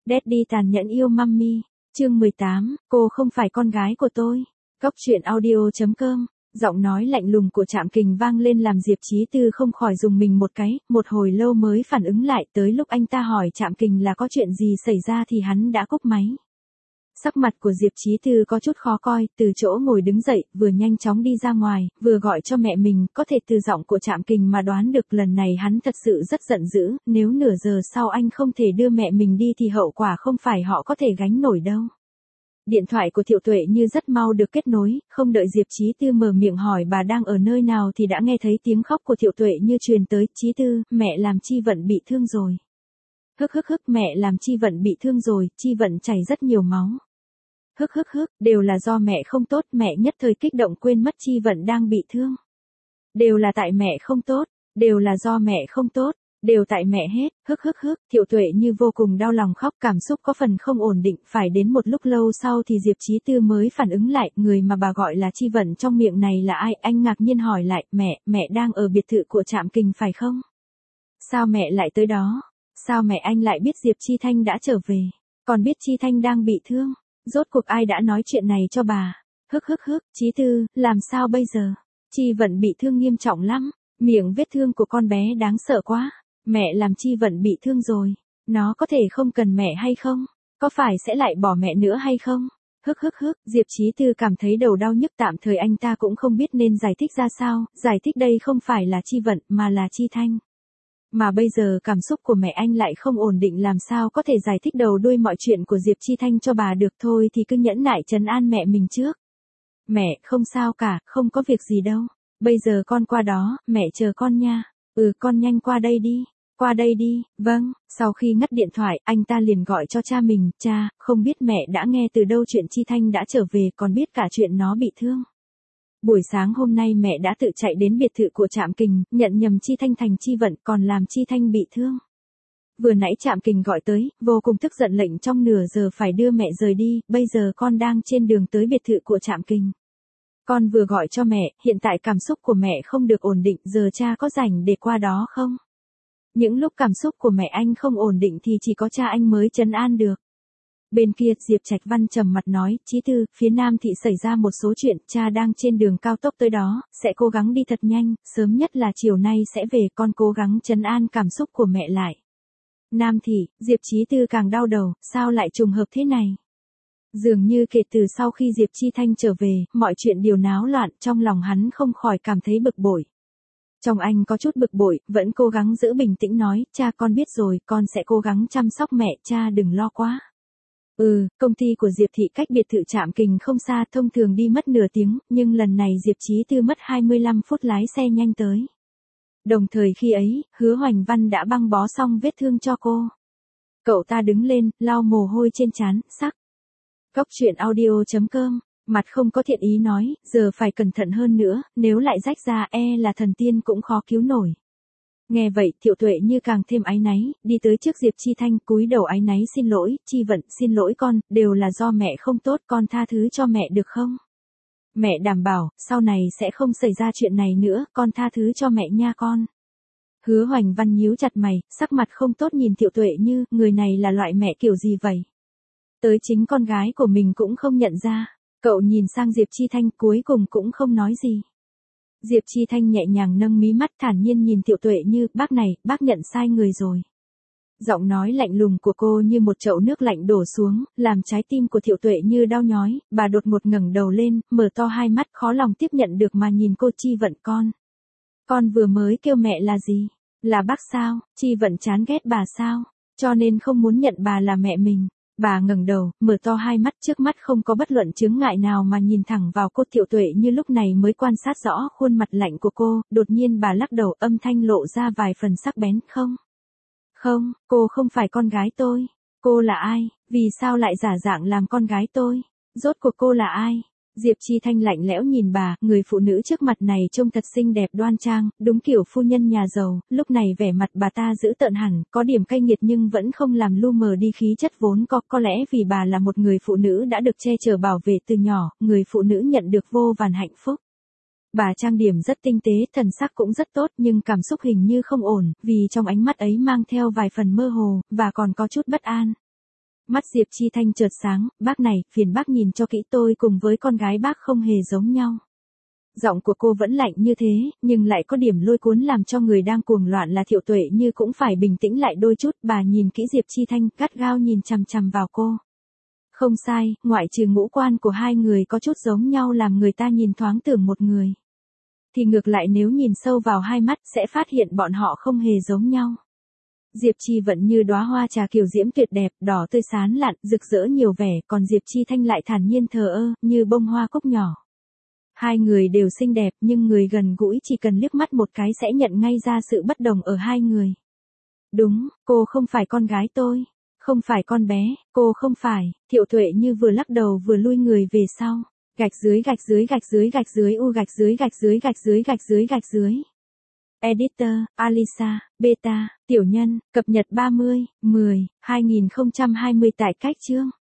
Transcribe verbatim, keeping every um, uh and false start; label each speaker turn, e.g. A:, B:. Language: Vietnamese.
A: Daddy tàn nhẫn yêu Mummy, chương mười tám, cô không phải con gái của tôi. Góc truyện audio chấm com, giọng nói lạnh lùng của Trạm Kình vang lên làm Diệp Chí Tư không khỏi dùng mình một cái, một hồi lâu mới phản ứng lại, tới lúc anh ta hỏi Trạm Kình là có chuyện gì xảy ra thì hắn đã cúp máy. Sắc mặt của Diệp Chí Tư có chút khó coi, từ chỗ ngồi đứng dậy, vừa nhanh chóng đi ra ngoài, vừa gọi cho mẹ mình, có thể từ giọng của Trạm Kình mà đoán được lần này hắn thật sự rất giận dữ, nếu nửa giờ sau anh không thể đưa mẹ mình đi thì hậu quả không phải họ có thể gánh nổi đâu. Điện thoại của Thiệu Tuệ Như rất mau được kết nối, không đợi Diệp Chí Tư mở miệng hỏi bà đang ở nơi nào thì đã nghe thấy tiếng khóc của Thiệu Tuệ Như truyền tới. Chí Tư, mẹ làm Chi Vận bị thương rồi. Hức hức hức, mẹ làm Chi Vận bị thương rồi, Chi Vận chảy rất nhiều máu. Hức hức hức, đều là do mẹ không tốt, mẹ nhất thời kích động quên mất Chi Vận đang bị thương. Đều là tại mẹ không tốt, đều là do mẹ không tốt, đều tại mẹ hết, hức hức hức, Thiệu Tuệ Như vô cùng đau lòng khóc, cảm xúc có phần không ổn định, phải đến một lúc lâu sau thì Diệp Chí Tư mới phản ứng lại, người mà bà gọi là Chi Vận trong miệng này là ai, anh ngạc nhiên hỏi lại, mẹ, mẹ đang ở biệt thự của Trạm Kình phải không? Sao mẹ lại tới đó? Sao mẹ anh lại biết Diệp Chi Thanh đã trở về? Còn biết Chi Thanh đang bị thương? Rốt cuộc ai đã nói chuyện này cho bà? Hức hức hức, Chí Tư, làm sao bây giờ? Chi Vận bị thương nghiêm trọng lắm, miệng vết thương của con bé đáng sợ quá. Mẹ làm Chi Vận bị thương rồi, nó có thể không cần mẹ hay không? Có phải sẽ lại bỏ mẹ nữa hay không? Hức hức hức, Diệp Chí Tư cảm thấy đầu đau nhức, tạm thời anh ta cũng không biết nên giải thích ra sao, giải thích đây không phải là Chi Vận mà là Chi Thanh. Mà bây giờ cảm xúc của mẹ anh lại không ổn định, làm sao có thể giải thích đầu đuôi mọi chuyện của Diệp Chi Thanh cho bà được, thôi thì cứ nhẫn nại trấn an mẹ mình trước. Mẹ, không sao cả, không có việc gì đâu. Bây giờ con qua đó, mẹ chờ con nha. Ừ, con nhanh qua đây đi. Qua đây đi, vâng. Sau khi ngắt điện thoại, anh ta liền gọi cho cha mình, cha, không biết mẹ đã nghe từ đâu chuyện Chi Thanh đã trở về, còn biết cả chuyện nó bị thương. Buổi sáng hôm nay mẹ đã tự chạy đến biệt thự của Trạm Kình, nhận nhầm Chi Thanh thành Chi Vận, còn làm Chi Thanh bị thương. Vừa nãy Trạm Kình gọi tới, vô cùng tức giận lệnh trong nửa giờ phải đưa mẹ rời đi, bây giờ con đang trên đường tới biệt thự của Trạm Kình. Con vừa gọi cho mẹ, hiện tại cảm xúc của mẹ không được ổn định, giờ cha có rảnh để qua đó không? Những lúc cảm xúc của mẹ anh không ổn định thì chỉ có cha anh mới trấn an được. Bên kia, Diệp Trạch Văn trầm mặt nói, Chí Tư, phía Nam thị xảy ra một số chuyện, cha đang trên đường cao tốc tới đó, sẽ cố gắng đi thật nhanh, sớm nhất là chiều nay sẽ về, con cố gắng trấn an cảm xúc của mẹ lại. Nam thị, Diệp Chí Tư càng đau đầu, sao lại trùng hợp thế này? Dường như kể từ sau khi Diệp Chi Thanh trở về, mọi chuyện đều náo loạn, trong lòng hắn không khỏi cảm thấy bực bội. Trong anh có chút bực bội, vẫn cố gắng giữ bình tĩnh nói, cha con biết rồi, con sẽ cố gắng chăm sóc mẹ, cha đừng lo quá. Ừ, công ty của Diệp thị cách biệt thự Trạm Kình không xa, thông thường đi mất nửa tiếng, nhưng lần này Diệp Chí Tư mất hai mươi lăm phút lái xe nhanh tới. Đồng thời khi ấy, Hứa Hoành Văn đã băng bó xong vết thương cho cô. Cậu ta đứng lên, lau mồ hôi trên trán, sắc. Góc truyện audio chấm com, mặt không có thiện ý nói, giờ phải cẩn thận hơn nữa, nếu lại rách ra e là thần tiên cũng khó cứu nổi. Nghe vậy, Thiệu Tuệ Như càng thêm áy náy, đi tới trước Diệp Chi Thanh, cúi đầu áy náy xin lỗi, Chi Vận, xin lỗi con, đều là do mẹ không tốt, con tha thứ cho mẹ được không? Mẹ đảm bảo, sau này sẽ không xảy ra chuyện này nữa, con tha thứ cho mẹ nha con. Hứa Hoành Văn nhíu chặt mày, sắc mặt không tốt nhìn Thiệu Tuệ Như, người này là loại mẹ kiểu gì vậy? Tới chính con gái của mình cũng không nhận ra. Cậu nhìn sang Diệp Chi Thanh, cuối cùng cũng không nói gì. Diệp Chi Thanh nhẹ nhàng nâng mí mắt, thản nhiên nhìn Thiệu Tuệ Như, bác này, bác nhận sai người rồi. Giọng nói lạnh lùng của cô như một chậu nước lạnh đổ xuống, làm trái tim của Thiệu Tuệ Như đau nhói, bà đột ngột ngẩng đầu lên, mở to hai mắt khó lòng tiếp nhận được mà nhìn cô. Chi Vận con. Con vừa mới kêu mẹ là gì? Là bác sao? Chi Vận chán ghét bà sao? Cho nên không muốn nhận bà là mẹ mình. Bà ngẩng đầu, mở to hai mắt, trước mắt không có bất luận chướng ngại nào mà nhìn thẳng vào cô. Thiệu Tuệ Như lúc này mới quan sát rõ khuôn mặt lạnh của cô, đột nhiên bà lắc đầu, âm thanh lộ ra vài phần sắc bén, không. Không, cô không phải con gái tôi. Cô là ai? Vì sao lại giả dạng làm con gái tôi? Rốt cuộc cô là ai? Diệp Chi Thanh lạnh lẽo nhìn bà, người phụ nữ trước mặt này trông thật xinh đẹp đoan trang, đúng kiểu phu nhân nhà giàu, lúc này vẻ mặt bà ta dữ tợn hẳn, có điểm cay nghiệt nhưng vẫn không làm lu mờ đi khí chất vốn có, có lẽ vì bà là một người phụ nữ đã được che chở bảo vệ từ nhỏ, người phụ nữ nhận được vô vàn hạnh phúc. Bà trang điểm rất tinh tế, thần sắc cũng rất tốt nhưng cảm xúc hình như không ổn, vì trong ánh mắt ấy mang theo vài phần mơ hồ, và còn có chút bất an. Mắt Diệp Chi Thanh chợt sáng, bác này, phiền bác nhìn cho kỹ tôi cùng với con gái bác không hề giống nhau. Giọng của cô vẫn lạnh như thế, nhưng lại có điểm lôi cuốn làm cho người đang cuồng loạn là Thiệu Tuệ Như cũng phải bình tĩnh lại đôi chút. Bà nhìn kỹ Diệp Chi Thanh, gắt gao nhìn chằm chằm vào cô. Không sai, ngoại trừ ngũ quan của hai người có chút giống nhau làm người ta nhìn thoáng tưởng một người. Thì ngược lại nếu nhìn sâu vào hai mắt sẽ phát hiện bọn họ không hề giống nhau. Diệp Chi vẫn như đóa hoa trà kiều diễm tuyệt đẹp, đỏ tươi sán lạn, rực rỡ nhiều vẻ, còn Diệp Chi Thanh lại thản nhiên thờ ơ, như bông hoa cúc nhỏ. Hai người đều xinh đẹp nhưng người gần gũi chỉ cần liếc mắt một cái sẽ nhận ngay ra sự bất đồng ở hai người. Đúng, cô không phải con gái tôi. Không phải con bé, cô không phải. Thiệu Tuệ Như vừa lắc đầu vừa lui người về sau. Gạch dưới gạch dưới gạch dưới gạch dưới u gạch dưới gạch dưới gạch dưới gạch dưới gạch dưới. Editor, Alisa, Beta, Tiểu Nhân, cập nhật ba mươi, mười, hai nghìn không trăm hai mươi tại cách chương.